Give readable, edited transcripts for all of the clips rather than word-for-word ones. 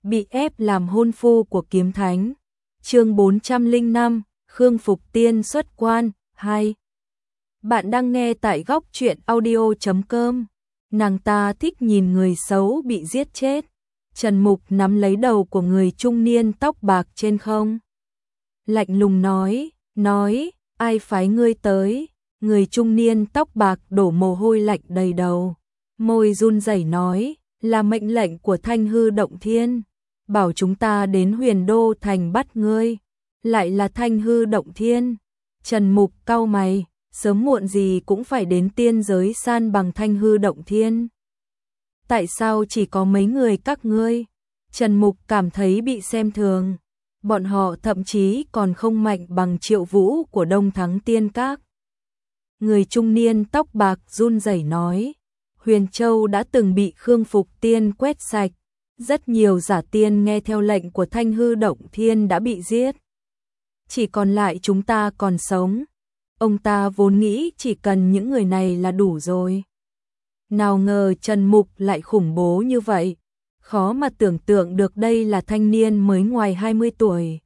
bị ép làm hôn phu của kiếm thánh. Chương 405, Khương Phục Tiên xuất quan 2. Bạn đang nghe tại góc truyện audio.com. Nàng ta thích nhìn người xấu bị giết chết. Trần Mục nắm lấy đầu của người trung niên tóc bạc trên không. Lạnh lùng nói, ai phái ngươi tới? Người trung niên tóc bạc đổ mồ hôi lạnh đầy đầu. Môi run rẩy nói, là mệnh lệnh của Thanh Hư Động Thiên. Bảo chúng ta đến Huyền Đô Thành bắt ngươi. Lại là Thanh Hư Động Thiên. Trần Mục cau mày, sớm muộn gì cũng phải đến tiên giới san bằng Thanh Hư Động Thiên. Tại sao chỉ có mấy người các ngươi? Trần Mục cảm thấy bị xem thường. Bọn họ thậm chí còn không mạnh bằng Triệu Vũ của Đông Thắng Tiên Các. Người trung niên tóc bạc run rẩy nói, Huyền Châu đã từng bị Khương Phục Tiên quét sạch. Rất nhiều giả tiên nghe theo lệnh của Thanh Hư Động Thiên đã bị giết. Chỉ còn lại chúng ta còn sống. Ông ta vốn nghĩ chỉ cần những người này là đủ rồi. Nào ngờ Trần Mục lại khủng bố như vậy. Khó mà tưởng tượng được đây là thanh niên mới ngoài 20 tuổi.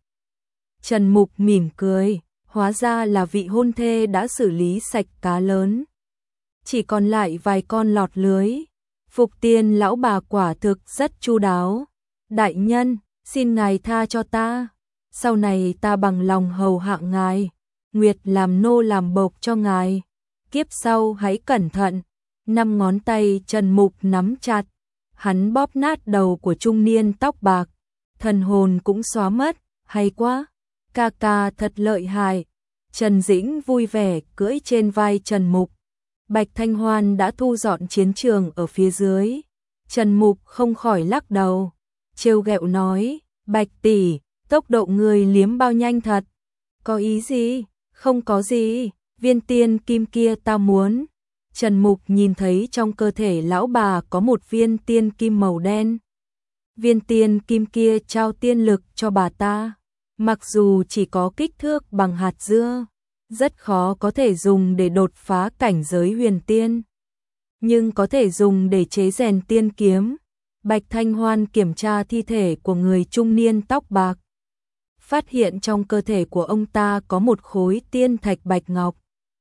Trần Mục mỉm cười, hóa ra là vị hôn thê đã xử lý sạch cá lớn. Chỉ còn lại vài con lọt lưới. Phục Tiên lão bà quả thực rất chu đáo. Đại nhân, xin ngài tha cho ta. Sau này ta bằng lòng hầu hạ ngài. Nguyệt làm nô làm bộc cho ngài. Kiếp sau hãy cẩn thận. 5 ngón tay Trần Mục nắm chặt. Hắn bóp nát đầu của trung niên tóc bạc. Thần hồn cũng xóa mất. Hay quá. Ca ca thật lợi hại. Trần Dĩnh vui vẻ cưỡi trên vai Trần Mục. Bạch Thanh Hoan đã thu dọn chiến trường ở phía dưới. Trần Mục không khỏi lắc đầu. Trêu ghẹo nói, Bạch tỷ, tốc độ người liếm bao nhanh thật. Có ý gì? Không có gì, viên tiên kim kia ta muốn. Trần Mục nhìn thấy trong cơ thể lão bà có một viên tiên kim màu đen. Viên tiên kim kia trao tiên lực cho bà ta. Mặc dù chỉ có kích thước bằng hạt dưa, rất khó có thể dùng để đột phá cảnh giới huyền tiên, nhưng có thể dùng để chế rèn tiên kiếm. Bạch Thanh Hoan kiểm tra thi thể của người trung niên tóc bạc. Phát hiện trong cơ thể của ông ta có một khối tiên thạch bạch ngọc.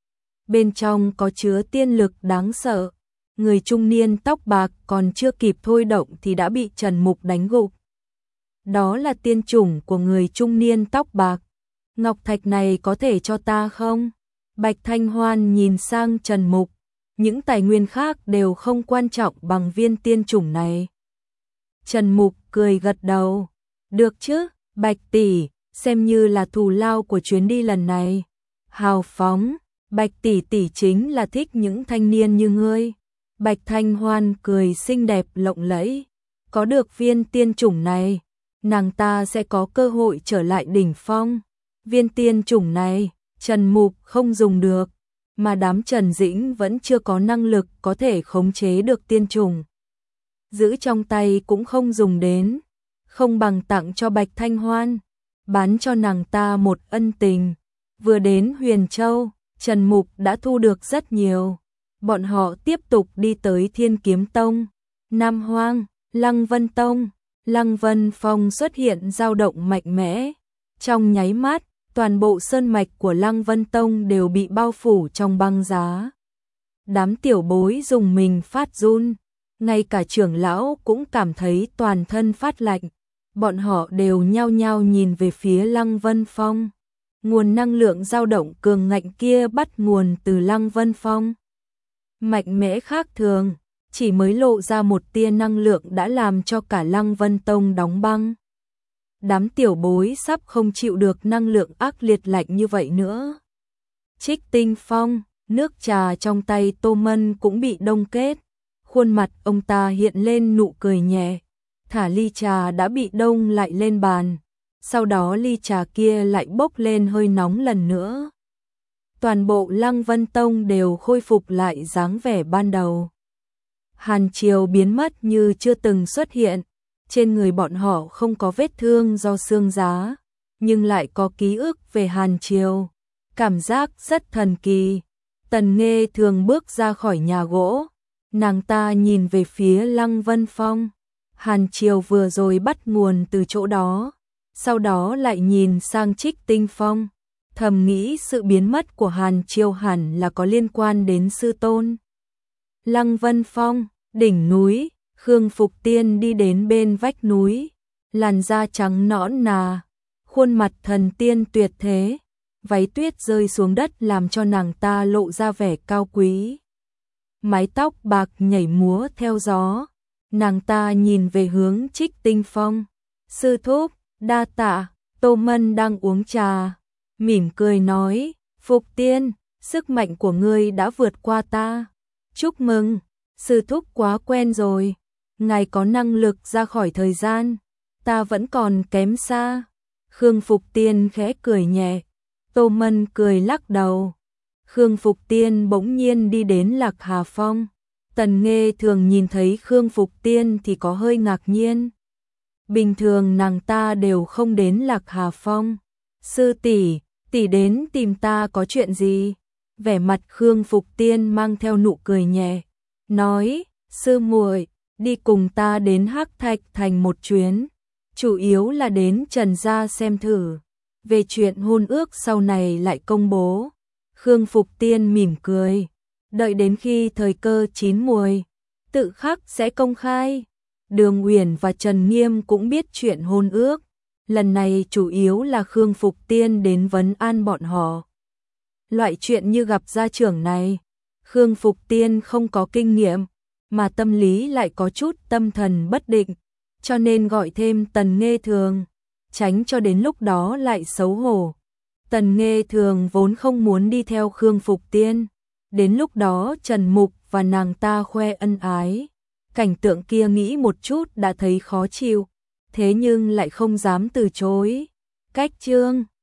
Bên trong có chứa tiên lực đáng sợ. Người trung niên tóc bạc còn chưa kịp thôi động thì đã bị Trần Mục đánh gục. Đó là tiên chủng của người trung niên tóc bạc. Ngọc thạch này có thể cho ta không? Bạch Thanh Hoan nhìn sang Trần Mục. Những tài nguyên khác đều không quan trọng bằng viên tiên chủng này. Trần Mục cười gật đầu. Được chứ, Bạch tỷ, xem như là thù lao của chuyến đi lần này. Hào phóng, Bạch tỷ tỷ chính là thích những thanh niên như ngươi. Bạch Thanh Hoan cười xinh đẹp lộng lẫy. Có được viên tiên chủng này, nàng ta sẽ có cơ hội trở lại đỉnh phong. Viên tiên chủng này, Trần Mục không dùng được, mà đám Trần Dĩnh vẫn chưa có năng lực có thể khống chế được tiên chủng. Giữ trong tay cũng không dùng đến, không bằng tặng cho Bạch Thanh Hoan, bán cho nàng ta một ân tình. Vừa đến Huyền Châu, Trần Mục đã thu được rất nhiều. Bọn họ tiếp tục đi tới Thiên Kiếm Tông, Nam Hoang, Lăng Vân Tông. Lăng Vân Phong xuất hiện dao động mạnh mẽ. Trong nháy mắt, toàn bộ sơn mạch của Lăng Vân Tông đều bị bao phủ trong băng giá. Đám tiểu bối dùng mình phát run, ngay cả trưởng lão cũng cảm thấy toàn thân phát lạnh. Bọn họ đều nhao nhao nhìn về phía Lăng Vân Phong. Nguồn năng lượng dao động cường ngạnh kia bắt nguồn từ Lăng Vân Phong. Mạnh mẽ khác thường, chỉ mới lộ ra một tia năng lượng đã làm cho cả Lăng Vân Tông đóng băng. Đám tiểu bối sắp không chịu được năng lượng ác liệt lạnh như vậy nữa. Trích Tinh Phong, nước trà trong tay Tô Mân cũng bị đông kết. Khuôn mặt ông ta hiện lên nụ cười nhẹ, thả ly trà đã bị đông lại lên bàn. Sau đó ly trà kia lại bốc lên hơi nóng lần nữa. Toàn bộ Lăng Vân Tông đều khôi phục lại dáng vẻ ban đầu. Hàn Triều biến mất như chưa từng xuất hiện. Trên người bọn họ không có vết thương do xương giá, nhưng lại có ký ức về Hàn Triều. Cảm giác rất thần kỳ. Tần Nghê thường bước ra khỏi nhà gỗ. Nàng ta nhìn về phía Lăng Vân Phong. Hàn Triều vừa rồi bắt nguồn từ chỗ đó, sau đó lại nhìn sang Trích Tinh Phong, thầm nghĩ sự biến mất của Hàn Triều hẳn là có liên quan đến sư tôn. Lăng Vân Phong, đỉnh núi, Khương Phục Tiên đi đến bên vách núi, làn da trắng nõn nà, khuôn mặt thần tiên tuyệt thế, váy tuyết rơi xuống đất làm cho nàng ta lộ ra vẻ cao quý. Mái tóc bạc nhảy múa theo gió, nàng ta nhìn về hướng Trích Tinh Phong. Sư thúc, đa tạ. Tô Mân đang uống trà, mỉm cười nói, Phục Tiên, sức mạnh của ngươi đã vượt qua ta. Chúc mừng, sư thúc quá quen rồi, ngài có năng lực ra khỏi thời gian, ta vẫn còn kém xa. Khương Phục Tiên khẽ cười nhẹ, Tô Mân cười lắc đầu. Khương Phục Tiên bỗng nhiên đi đến Lạc Hà Phong. Tần Nghê thường nhìn thấy Khương Phục Tiên thì có hơi ngạc nhiên. Bình thường nàng ta đều không đến Lạc Hà Phong. Sư tỷ, tỷ đến tìm ta có chuyện gì? Vẻ mặt Khương Phục Tiên mang theo nụ cười nhẹ, nói, sư muội, đi cùng ta đến Hắc Thạch Thành một chuyến, chủ yếu là đến Trần gia xem thử, về chuyện hôn ước sau này lại công bố. Khương Phục Tiên mỉm cười, đợi đến khi thời cơ chín muồi, tự khắc sẽ công khai. Đường Uyển và Trần Nghiêm cũng biết chuyện hôn ước, lần này chủ yếu là Khương Phục Tiên đến vấn an bọn họ. Loại chuyện như gặp gia trưởng này, Khương Phục Tiên không có kinh nghiệm, mà tâm lý lại có chút tâm thần bất định, cho nên gọi thêm Tần Nghê Thường, tránh cho đến lúc đó lại xấu hổ. Tần Nghê Thường vốn không muốn đi theo Khương Phục Tiên, đến lúc đó Trần Mục và nàng ta khoe ân ái, cảnh tượng kia nghĩ một chút đã thấy khó chịu, thế nhưng lại không dám từ chối. Cách chương